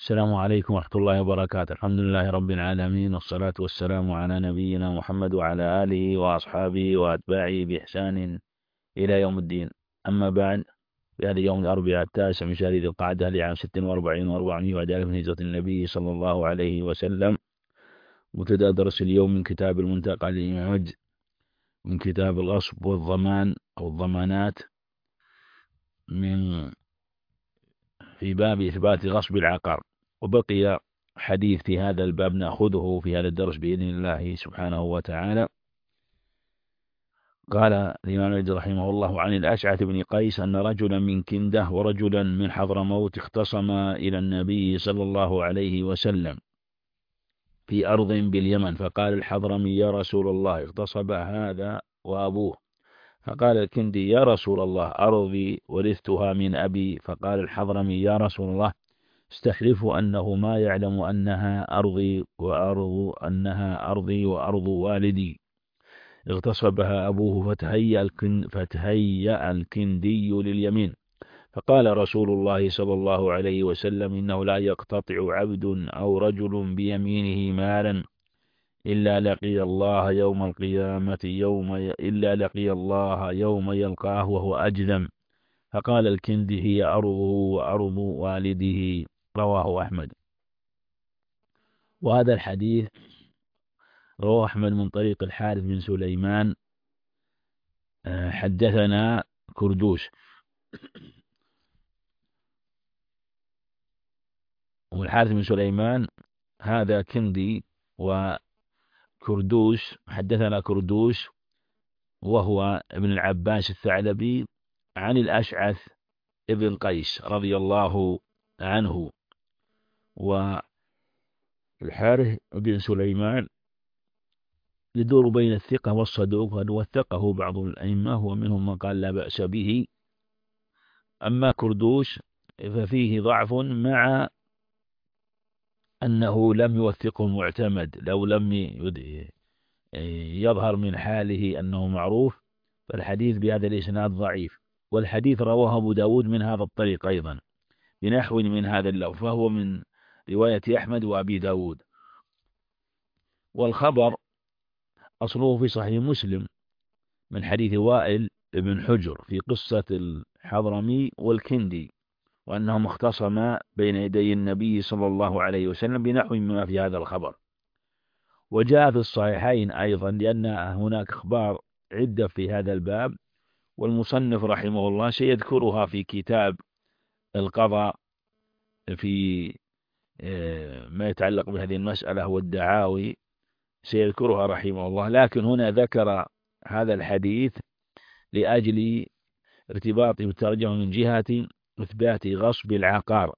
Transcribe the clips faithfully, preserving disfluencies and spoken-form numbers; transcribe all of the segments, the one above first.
السلام عليكم ورحمة الله وبركاته. الحمد لله رب العالمين، والصلاة والسلام على نبينا محمد وعلى آله وأصحابه وأتباعه بإحسان إلى يوم الدين. أما بعد، في هذا يوم الأربعاء التاسع من شهر ذي القعدة لعام ست وأربعين وأربعمائة وأحد من هجرة النبي صلى الله عليه وسلم. وابتدأ درس اليوم من كتاب المنتقى للإمام من كتاب الغصب والضمان أو الضمانات، من في باب إثبات غصب العقار. وبقي حديث في هذا الباب نأخذه في هذا الدرس بإذن الله سبحانه وتعالى. قال الإمام أحمد رحمه الله عن الأشعث بن قيس أن رجلا من كندة ورجلا من حضرموت اختصما إلى النبي صلى الله عليه وسلم في أرض باليمن، فقال الحضرمي: يا رسول الله، اغتصب هذا وأبوه. فقال الكندي: يا رسول الله، أرضي ورثتها من أبي. فقال الحضرمي: يا رسول الله، استحلف أنه ما يعلم أنها أرضي وأرض أنها أرضي وأرض والدي. اغتصبها أبوه فتهيأ الكن فتهيأ الكندي لليمين. فقال رسول الله صلى الله عليه وسلم: إنه لا يقتطع عبد أو رجل بيمينه مالا إلا لقي الله يوم القيامة يوم ي... إلا لقي الله يوم يلقاه وهو أجذم. فقال الكندي: هي أرضه وأرض والده. رواه أحمد. وهذا الحديث رواه أحمد من طريق الحارث بن سليمان. حدثنا كردوس، والحارث بن سليمان هذا كندي، وكردوس حدثنا كردوس وهو ابن العباس الثعلبي عن الأشعث ابن قيس رضي الله عنه. والحارث بن سليمان يدور بين الثقة والصدوق، قد وثقه بعض الأئمة ومنهم من قال لا بأس به. أما كردوس ففيه ضعف، مع أنه لم يوثقه معتمد. لو لم يظهر من حاله أنه معروف فالحديث بهذا الإسناد ضعيف. والحديث رواه أبو داود من هذا الطريق أيضا بنحو من هذا اللفظ، فهو من رواية أحمد وأبي داود. والخبر أصله في صحيح مسلم من حديث وائل بن حجر في قصة الحضرمي والكندي، وأنهم اختصما بين يدي النبي صلى الله عليه وسلم بنحو مما في هذا الخبر. وجاء في الصحيحين أيضا، لأن هناك أخبار عدة في هذا الباب، والمصنف رحمه الله سيذكرها في كتاب القضاء في ما يتعلق بهذه المسألة والدعاوي، سيذكرها رحمه الله. لكن هنا ذكر هذا الحديث لأجل ارتباطه بالترجمة من جهة إثبات غصب العقار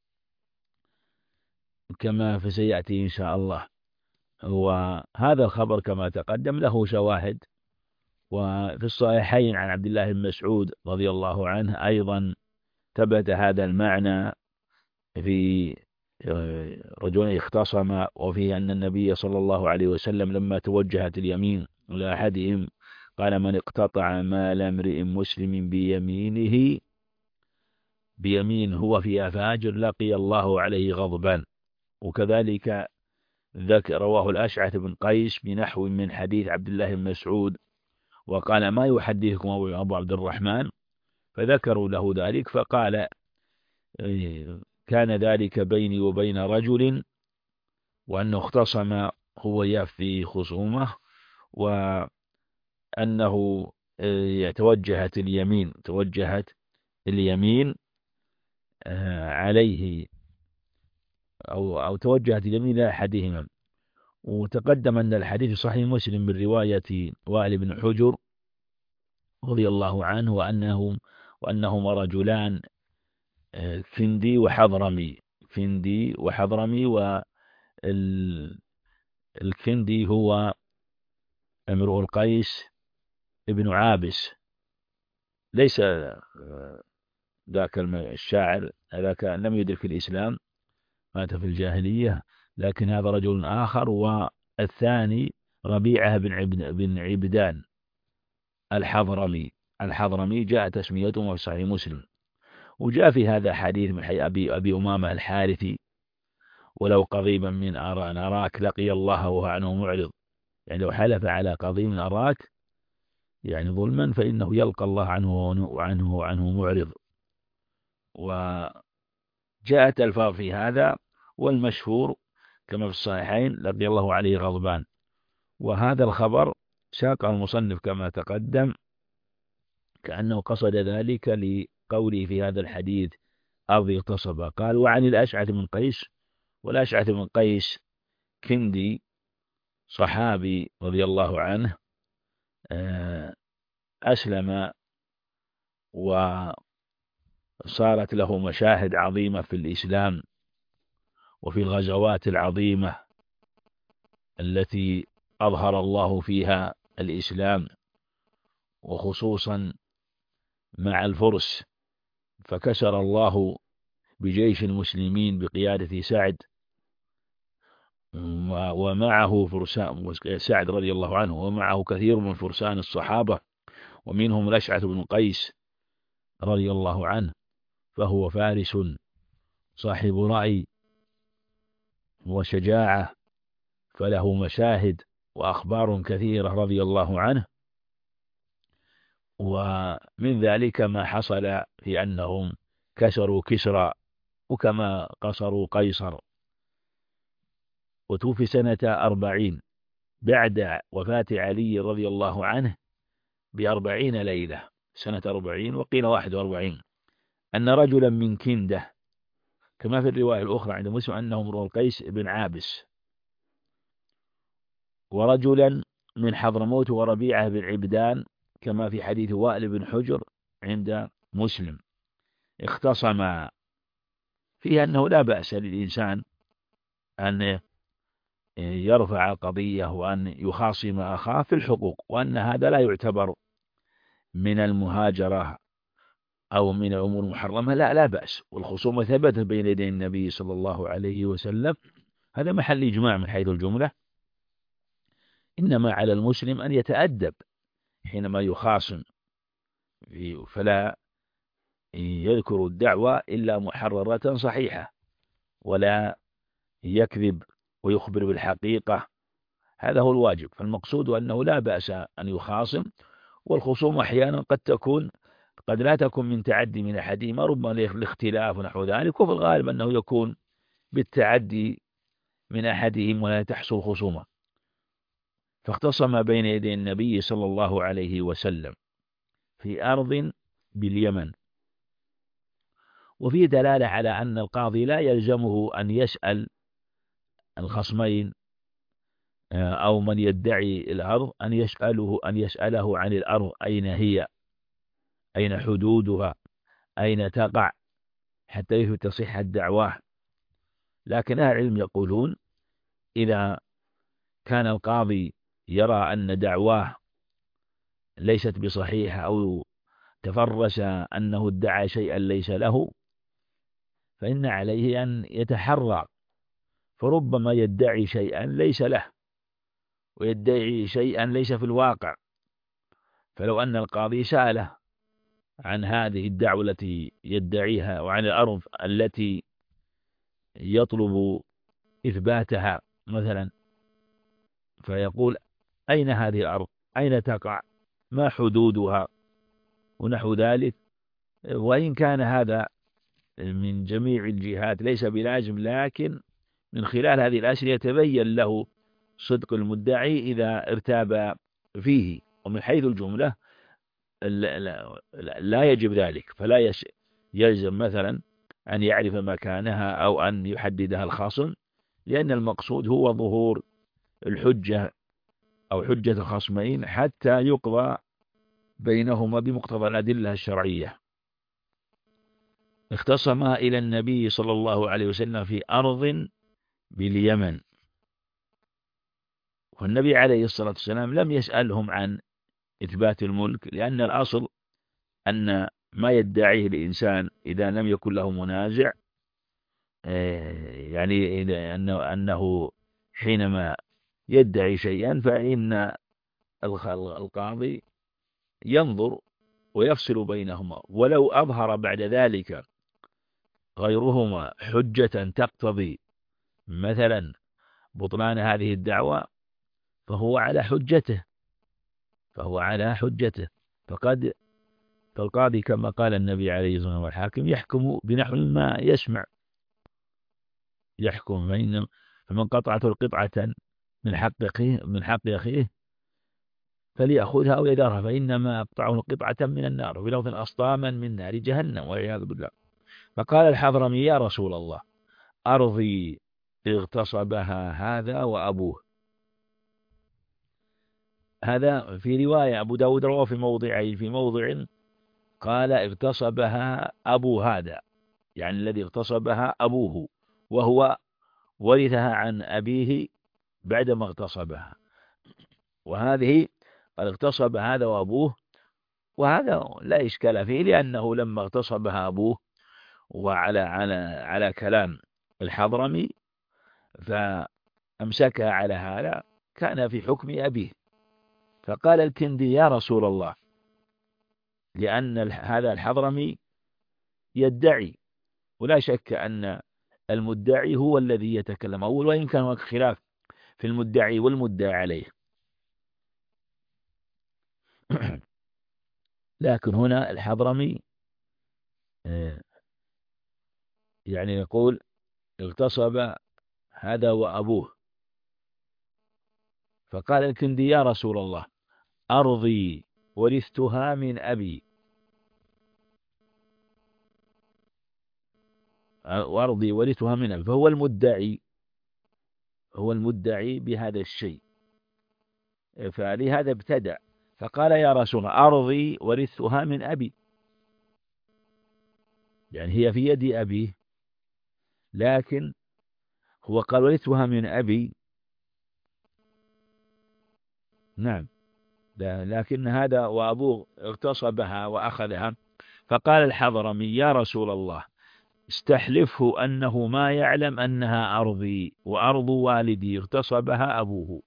كما فسيأتي إن شاء الله. وهذا الخبر كما تقدم له شواهد، وفي الصحيحين عن عبد الله بن مسعود رضي الله عنه أيضا ثبت هذا المعنى في رجل اختصم، وفيه أن النبي صلى الله عليه وسلم لما توجهت اليمين لأحدهم قال: من اقتطع مال امرئ مسلم بيمينه بيمين هو فيها فاجر لقي الله عليه غضبان. وكذلك ذكر رواه الأشعث بن قيس بنحو من حديث عبد الله بن مسعود، وقال: ما يحدثكم أبو عبد الرحمن؟ فذكروا له ذلك، فقال: كان ذلك بيني وبين رجل، وأنه اختصم هو في خصومه، وأنه توجهت اليمين توجهت اليمين عليه أو أو توجهت اليمين إلى أحدهما. وتقدم أن الحديث صحيح مسلم من رواية وائل بن حجر رضي الله عنه، وأنهم وأنهما رجلان كندي وحضرمي كندي وحضرمي والكندي هو امرؤ القيس ابن عابس، ليس ذاك الشاعر، ذاك لم يدرك الإسلام، مات في الجاهلية، لكن هذا رجل آخر. والثاني ربيعة بن عبد بن عبدان الحضرمي الحضرمي جاء تسميته في صحيح مسلم. وجاء في هذا حديث من حي أبي أبي أمامة الحارثي ولو قضيبا من أراك لقي الله وهو عنه معرض. يعني لو حلف على قضيب من أراك يعني ظلما فإنه يلقى الله عنه وعنه وعنه معرض. وجاءت الفاظ في هذا، والمشهور كما في الصحيحين لقي الله عليه غضبان. وهذا الخبر ساقه المصنف كما تقدم كأنه قصد ذلك لقوله في هذا الحديث أرض اغتصب. قال وعن الأشعث بن قيس، والأشعث بن قيس كندي صحابي رضي الله عنه، أسلم وصارت له مشاهد عظيمة في الإسلام وفي الغزوات العظيمة التي أظهر الله فيها الإسلام، وخصوصا مع الفرس، فكسر الله بجيش المسلمين بقيادة سعد، ومعه فرسان سعد رضي الله عنه، ومعه كثير من فرسان الصحابة، ومنهم الأشعث بن قيس رضي الله عنه، فهو فارس صاحب رأي وشجاعة، فله مشاهد وأخبار كثيرة رضي الله عنه. ومن ذلك ما حصل في أنهم كسروا كسرى، وكما قصروا قيصر. وتوفي سنة أربعين بعد وفاة علي رضي الله عنه بأربعين ليلة، سنة أربعين وقيل واحد وأربعين، أن رجلا من كندة كما في الرواية الأخرى عند مسلم أنه امرؤ القيس بن عابس، ورجلا من حضرموت وربيعة بن عبدان كما في حديث وائل بن حجر عند مسلم، اختصما فيه أنه لا بأس للإنسان أن يرفع قضية وأن يخاصم أخاه في الحقوق، وأن هذا لا يعتبر من المهاجرة أو من الأمور المحرمة، لا لا بأس. والخصومة ثبتت بين يدي النبي صلى الله عليه وسلم، هذا محل إجماع من حيث الجملة. إنما على المسلم أن يتأدب حينما يخاصم، فلا يذكر الدعوة إلا محررة صحيحة، ولا يكذب ويخبر بالحقيقة، هذا هو الواجب. فالمقصود أنه لا بأس أن يخاصم، والخصوم أحيانا قد تكون قد لا تكون من تعدي من أحدهما، ربما الاختلاف ونحو ذلك، وفي الغالب أنه يكون بالتعدي من أحدهم ولا تحصل خصومة. فاختصم بين يدي النبي صلى الله عليه وسلم في أرض باليمن. وفيه دلالة على أن القاضي لا يلزمه أن يسأل الخصمين أو من يدعي الأرض أن يسأله أن يسأله عن الأرض أين هي، أين حدودها، أين تقع، حتى يثبت صحة الدعوة. لكن أهل العلم يقولون إذا كان القاضي يرى أن دعواه ليست بصحيحة أو تفرس أنه ادعى شيئا ليس له، فإن عليه أن يتحرى، فربما يدعي شيئا ليس له ويدعي شيئا ليس في الواقع. فلو أن القاضي سأله عن هذه الدعوة التي يدعيها وعن الأرض التي يطلب إثباتها مثلا، فيقول أين هذه الأرض، أين تقع، ما حدودها ونحو ذلك، وإن كان هذا من جميع الجهات ليس بلازم، لكن من خلال هذه الأسئلة يتبين له صدق المدعي إذا ارتاب فيه. ومن حيث الجملة لا يجب ذلك، فلا يلزم مثلا أن يعرف مكانها أو أن يحددها الخصم، لأن المقصود هو ظهور الحجة أو حجة الخصمين حتى يقضى بينهما بمقتضى الأدلة الشرعية. اختصما إلى النبي صلى الله عليه وسلم في أرض باليمن، والنبي عليه الصلاة والسلام لم يسألهم عن إثبات الملك، لأن الأصل أن ما يدعيه الإنسان إذا لم يكن له منازع، يعني أنه, أنه حينما يدعي شيئا فإن القاضي ينظر ويفصل بينهما، ولو أظهر بعد ذلك غيرهما حجة تقتضي مثلا بطلان هذه الدعوة فهو على حجته فهو على حجته فقد فالقاضي كما قال النبي عليه الصلاة والسلام والحاكم يحكم بنحو ما يسمع يحكم فإن فمن قطعته القطعة من حق أخيه من حق أخيه فليأخذها أو يذرها فإنما أقطعه قطعة من النار وفي لفظ أسطاما من نار جهنم والعياذ بالله. فقال الحضرمي يا رسول الله أرضي اغتصبها هذا وأبوه. هذا في رواية أبو داود رواه في موضعين في موضع قال اغتصبها أبو هذا يعني الذي اغتصبها أبوه وهو ورثها عن أبيه بعدما اغتصبها، وهذه قال اغتصب هذا وأبوه، وهذا لا إشكال فيه لأنه لما اغتصبها أبوه وعلى على على كلام الحضرمي فأمسكها على هذا كان في حكم أبيه. فقال الكندي يا رسول الله لأن هذا الحضرمي يدعي ولا شك أن المدعي هو الذي يتكلم أول وإن كان هناك خلاف في المدعي والمدعي عليه لكن هنا الحضرمي يعني يقول اغتصب هذا وأبوه. فقال الكندي يا رسول الله أرضي ورثتها من أبي وأرضي ورثتها من أبي فهو المدعي هو المدعي بهذا الشيء فلهذا ابتدع فقال يا رسول الله أرضي ورثتها من أبي يعني هي في يد أبيه لكن هو قال ورثتها من أبي نعم لكن هذا وأبوه اغتصبها وأخذها. فقال الحضرمي يا رسول الله استحلفه أنه ما يعلم أنها أرضي وأرض والدي اغتصبها أبوه.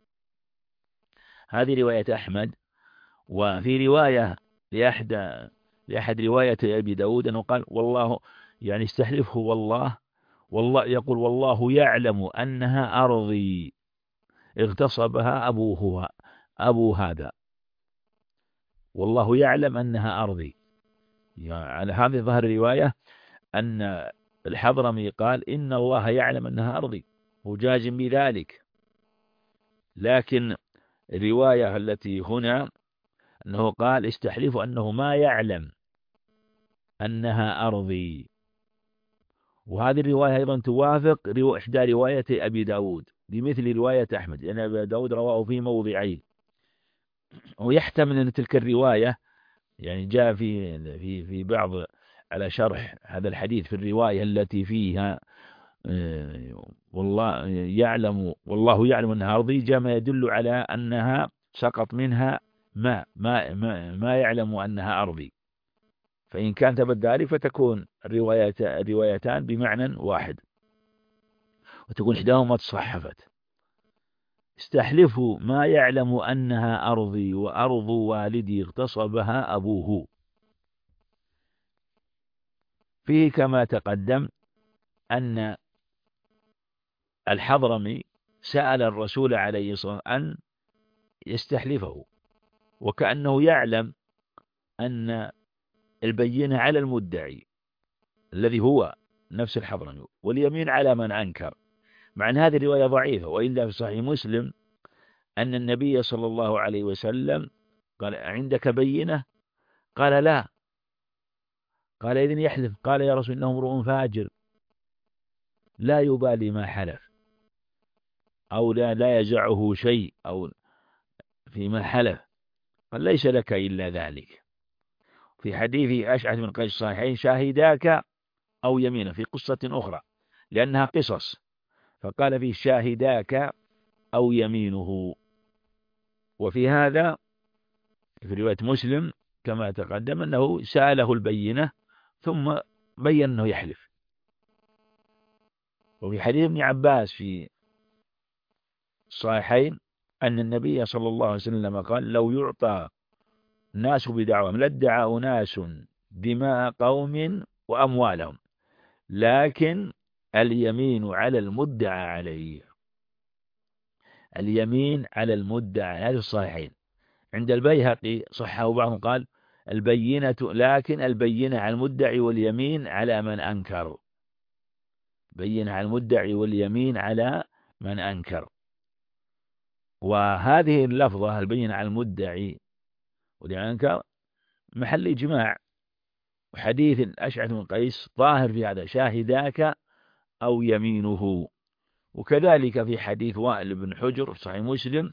هذه رواية أحمد. وفي رواية لأحد لأحد رواية أبي داود أنه قال والله يعني استحلفه والله والله يقول والله يعلم أنها أرضي اغتصبها أبوه أبو هذا والله يعلم أنها أرضي. يعني على هذه ظهر الرواية أن الحضرمي قال إن الله يعلم أنها أرضي وجازم بذلك، لكن الرواية التي هنا أنه قال استحلف أنه ما يعلم أنها أرضي. وهذه الرواية أيضا توافق إحدى رواية أبي داود بمثل رواية أحمد لأن أبي داود رواه في موضعين. ويحتمل أن تلك الرواية يعني جاء في في في بعض على شرح هذا الحديث في الرواية التي فيها والله يعلم والله يعلم أنها أرضي جاء ما يدل على أنها سقط منها ما ما ما, ما يعلم أنها أرضي. فإن كان ثبت ذلك فتكون الروايات الروايتان بمعنى واحد وتكون إحداهما تصحفت. استحلفوا ما يعلم أنها أرضي وأرض والدي اغتصبها أبوه. فيه كما تقدم أن الحضرمي سأل الرسول عليه الصلاة والسلام أن يستحلفه وكأنه يعلم أن البينة على المدعي الذي هو نفس الحضرمي واليمين على من أنكر، مع أن هذه الرواية ضعيفة. وإلا في صحيح مسلم أن النبي صلى الله عليه وسلم قال عندك بينة؟ قال لا. قال إذن يحلف. قال يا رسول إنه امرؤ فاجر لا يبالي ما حلف أو لا, لا يجعه شيء أو فيما حلف. قال ليس لك إلا ذلك. في حديث أشعث بن قيس الصحيحين شاهداك أو يمينه في قصة أخرى لأنها قصص فقال في شاهداك أو يمينه. وفي هذا في رواية مسلم كما تقدم أنه سأله البينة ثم بين أنه يحلف. وفي حديث ابن عباس في الصحيحين أن النبي صلى الله عليه وسلم قال لو يعطى الناس بدعوهم لادعى أناس دماء قوم وأموالهم لكن اليمين على المدعى عليه، اليمين على المدعى، هذا الصحيحين. عند البيهقي صحه بعضهم قال البينة، لكن البينة على المدعي واليمين على من أنكر، بينة على المدعي واليمين على من أنكر. وهذه اللفظة البينة على المدعي واليمين على من أنكر محل إجماع، وحديث الأشعث بن قيس ظاهر في هذا، شاهداك أو يمينه. وكذلك في حديث وائل بن حجر في صحيح مسلم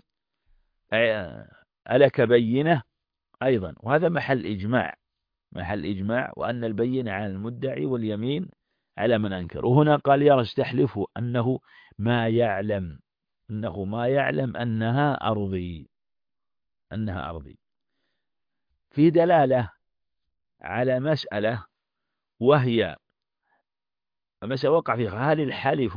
ألك بينة أيضا، وهذا محل إجماع، محل إجماع، وأن البينة على المدعي واليمين على من أنكر. وهنا قال يرى استحلفه أنه ما يعلم، أنه ما يعلم أنها أرضي، أنها أرضي، في دلالة على مسألة، وهي مسألة وقع فيها، هل الحلف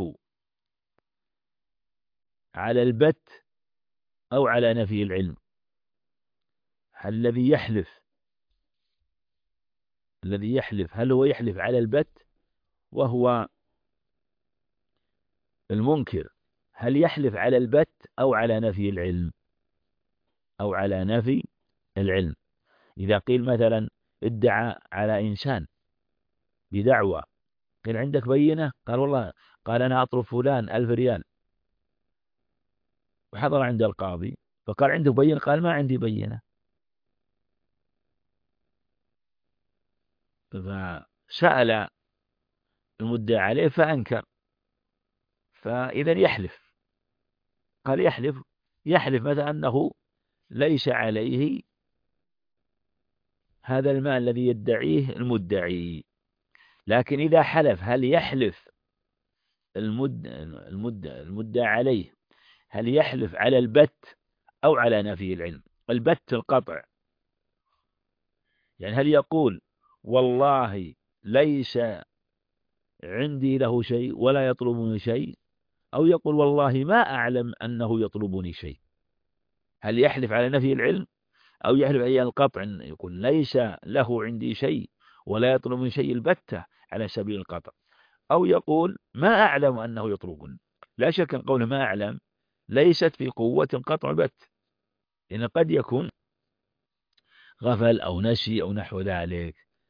على البت أو على نفي العلم؟ هل الذي يحلف الذي يحلف هل هو يحلف على البت وهو المنكر، هل يحلف على البت أو على نفي العلم، أو على نفي العلم؟ إذا قيل مثلا ادعى على إنسان بدعوى، قيل عندك بينة؟ قال والله، قال أنا أطلب فلان ألف ريال، وحضر عند القاضي فقال عنده بينة، قال ما عندي بينة، فسأل المدعى عليه فأنكر، فإذا يحلف، قال يحلف يحلف مثلا أنه ليس عليه هذا المال الذي يدعيه المدعي. لكن إذا حلف، هل يحلف المد المد المدعى عليه، هل يحلف على البت أو على نفي العلم؟ البت القطع، يعني هل يقول والله ليس عندي له شيء ولا يطلبني شيء، أو يقول والله ما أعلم أنه يطلبني شيء؟ هل يحلف على نفي العلم، أو يحلف على القطع، يقول ليس له عندي شيء ولا يطلبني شيء البتة على سبيل القطع، أو يقول ما أعلم أنه يطلبني؟ لا شك أن قوله ما أعلم ليست في قوة قطع بت، لأن قد يكون غفل أو نسي أو نحو ذلك.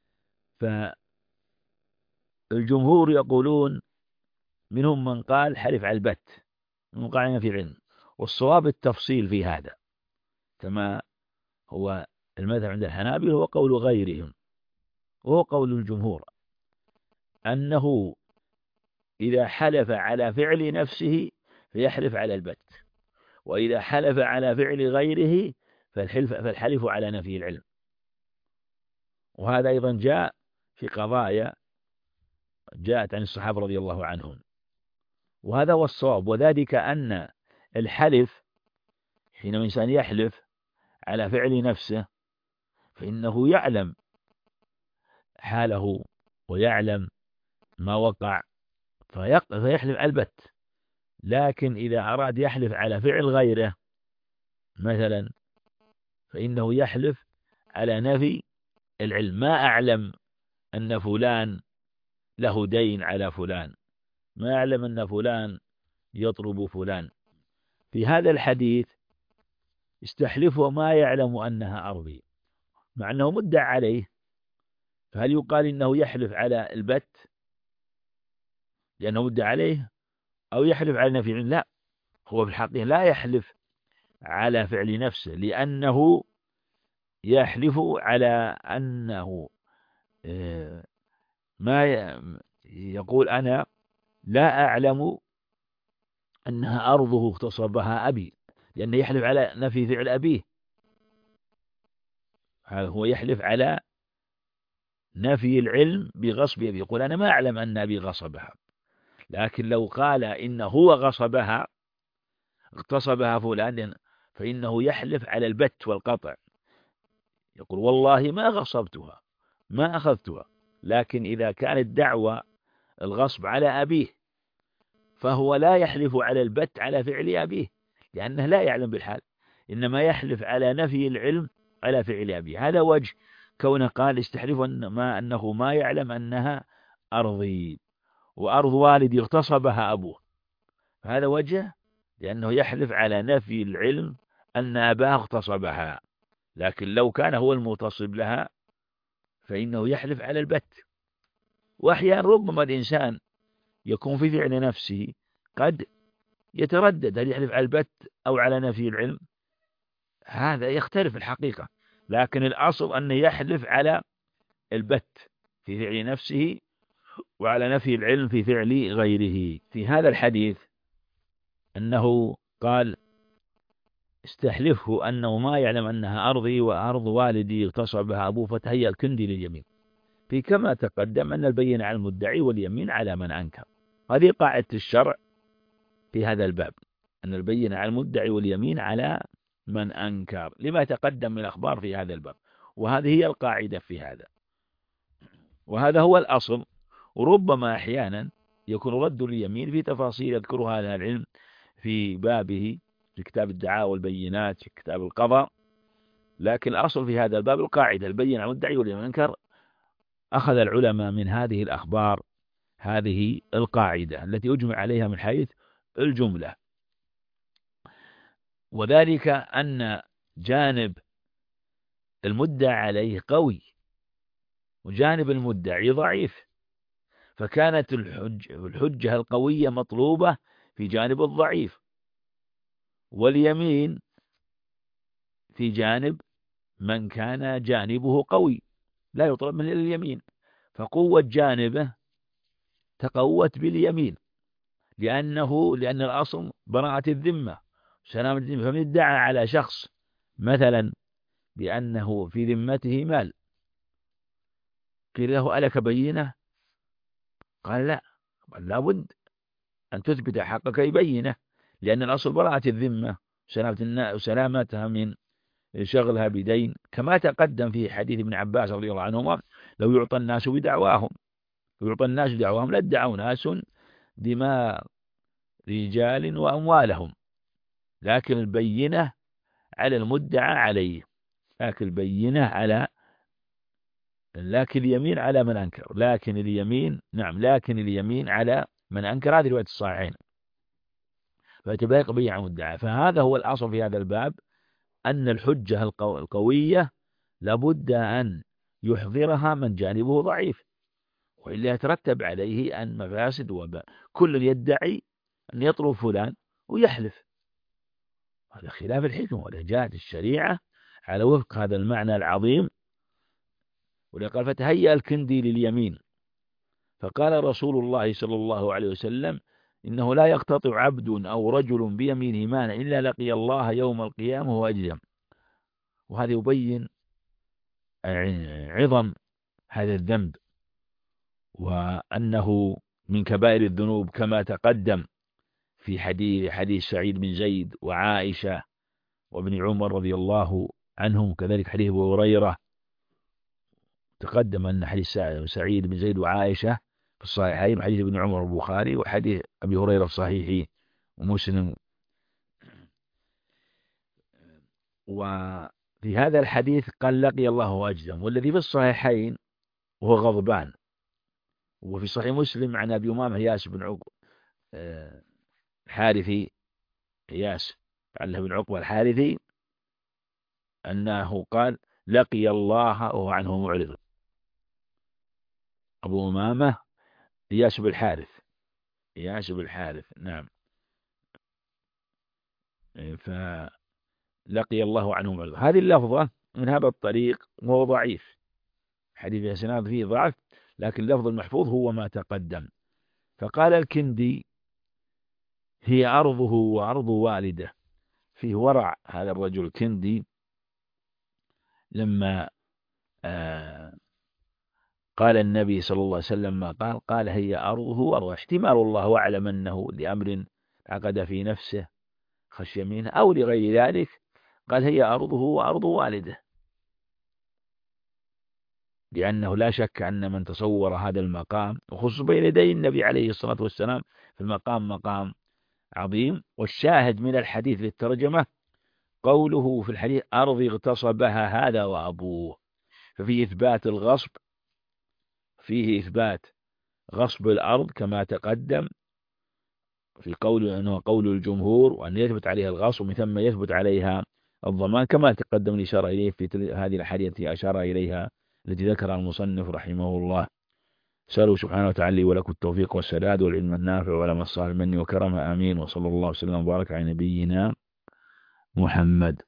فالجمهور يقولون منهم من قال حلف على البت، من قال في علم، والصواب التفصيل في هذا، كما هو المذهب عند الحنابلة هو قول غيرهم، وهو قول الجمهور، أنه إذا حلف على فعل نفسه فيحلف على البت، وإذا حلف على فعل غيره فالحلف فالحلف على نفي العلم. وهذا أيضا جاء في قضايا جاءت عن الصحابة رضي الله عنهم، وهذا هو الصواب، وذلك أن الحلف حينما الإنسان يحلف على فعل نفسه فإنه يعلم حاله ويعلم ما وقع فيحلف البت. لكن إذا أراد يحلف على فعل غيره مثلا فإنه يحلف على نفي العلم، ما أعلم أن فلان له دين على فلان، ما أعلم أن فلان يطلب فلان. في هذا الحديث استحلفه ما يعلم أنها أرضي، مع أنه مدعى عليه، فهل يقال إنه يحلف على البت لأنه مدعى عليه، أو يحلف على نفي العلم؟ لا، هو في الحقيقة لا يحلف على فعل نفسه، لأنه يحلف على أنه ما يقول أنا لا أعلم أنها أرضه اغتصبها أبي، لأنه يحلف على نفي فعل أبيه، هذا هو يحلف على نفي العلم بغصب أبي، يقول أنا ما أعلم أن أبي غصبها. لكن لو قال إن هو غصبها اغتصبها فلان فإنه يحلف على البت والقطع، يقول والله ما غصبتها ما أخذتها. لكن إذا كانت دعوة الغصب على أبيه فهو لا يحلف على البت على فعل أبيه، لأنه لا يعلم بالحال، إنما يحلف على نفي العلم على فعل أبيه. هذا وجه كونه قال استحلف أن ما أنه ما يعلم أنها أرضي. وأرض والدي اغتصبها أبوه. هذا وجه، لأنه يحلف على نفي العلم أن أباه اغتصبها. لكن لو كان هو المغتصب لها فإنه يحلف على البت. وأحيانا ربما الإنسان يكون في فعل نفسه قد يتردد هل يحلف على البت أو على نفي العلم، هذا يختلف الحقيقة. لكن الأصل أنه يحلف على البت في فعل نفسه وعلى نفي العلم في فعل غيره. في هذا الحديث أنه قال استحلفه أنه ما يعلم أنها أرضي وأرض والدي اغتصبها أبوه فتهيأ الكندي لليمين. في كما تقدم أن البينة على المدعي واليمين على من أنكر. هذه قاعدة الشرع في هذا الباب، أن البينة على المدعي واليمين على من أنكر، لما تقدم من الأخبار في هذا الباب. وهذه هي القاعدة في هذا، وهذا هو الأصل. وربما أحيانا يكون رد اليمين في تفاصيل يذكرها أهل العلم في بابه، في كتاب الدعاء والبينات، في كتاب القضاء. لكن الأصل في هذا الباب القاعدة البينة على المدعي واليمين أنكر. أخذ العلماء من هذه الأخبار هذه القاعدة التي أجمع عليها من حيث الجملة، وذلك أن جانب المدعى عليه قوي وجانب المدعي ضعيف، فكانت الحجة, الحجة القوية مطلوبة في جانب الضعيف، واليمين في جانب من كان جانبه قوي لا يطلب من اليمين. فقوة جانبه تقوت باليمين، لأنه لأن الأصل براءة الذمة سلامة الذمة. فمن ادعى على شخص مثلا بأنه في ذمته مال، قيل له ألك بينة؟ قال لا، لابد أن تثبت حقك يبينه، لأن الأصل براءة الذمة وسلامتها من شغلها بدين، كما تقدم في حديث ابن عباس رضي الله عنهما لو يعطى الناس بدعواهم ويعطى الناس دعواهم لادعوا ناس دماء رجال وأموالهم، لكن البينة على المدعى عليه، لكن البينة على لكن اليمين على من أنكر، لكن اليمين نعم لكن اليمين على من أنكر. هذه رواية الصحيحين. فتبقى بيع مدعى. فهذا هو الأصل في هذا الباب، أن الحجة القوية لابد أن يحضرها من جانبه ضعيف، وإلا يترتب عليه أن مفاسد وباء. كل يدعي أن يطلب فلان ويحلف، هذا خلاف الحكمة، ولا جاءت الشريعة على وفق هذا المعنى العظيم. ولقال فتهيأ الكندي لليمين، فقال رسول الله صلى الله عليه وسلم إنه لا يقتطع عبد أو رجل بيمينه مانع إلا لقي الله يوم القيامة وهو أجزم. وهذا يبين عظم هذا الذنب، وأنه من كبائر الذنوب كما تقدم في حديث حديث سعيد بن زيد وعائشة وابن عمر رضي الله عنهم، كذلك حديث أبو هريرة تقدم أن حديث سعيد بن زيد وعائشة في الصحيحين، وحديث ابن عمر البخاري، وحديث أبي هريرة في صحيحه ومسلم. وفي هذا الحديث قال لقي الله أجزم، والذي في الصحيحين وهو غضبان. وفي صحيح مسلم عن أبي أمامة إياس بن عقبة الحارثي، إياس الله بن عقبة الحارثي، أنه قال لقي الله وهو عنه معرض. أبو أمامة إياس بن الحارث، إياس بن الحارث نعم. فلقي الله عنه معرض. هذه اللفظة من هذا الطريق وهو ضعيف، حديث سناد فيه ضعف، لكن اللفظ المحفوظ هو ما تقدم. فقال الكندي هي أرضه وأرض والده. فيه ورع هذا الرجل الكندي لما آه قال النبي صلى الله عليه وسلم ما قال قال هي أرضه وأرضه. احتمال الله أعلم أنه لأمر عقد في نفسه خشي منه أو لغير ذلك، قال هي أرضه وأرض والده، لأنه لا شك أن من تصور هذا المقام وخصوصا بين يدي النبي عليه الصلاة والسلام في المقام مقام عظيم. والشاهد من الحديث للترجمة قوله في الحديث أرضي اغتصبها هذا وأبوه، ففيه إثبات الغصب، فيه إثبات غصب الأرض كما تقدم في قول أنه قول الجمهور، وأن يثبت عليها الغصب ومن ثم يثبت عليها الضمان كما تقدم الإشارة إليه في هذه الحديث التي أشار إليها التي ذكرها المصنف رحمه الله. سألوا سبحانه وتعالى ولكم التوفيق والسداد والعلم النافع والعمل الصالح مني وكرم، آمين. وصلى الله وسلم وبارك على نبينا محمد.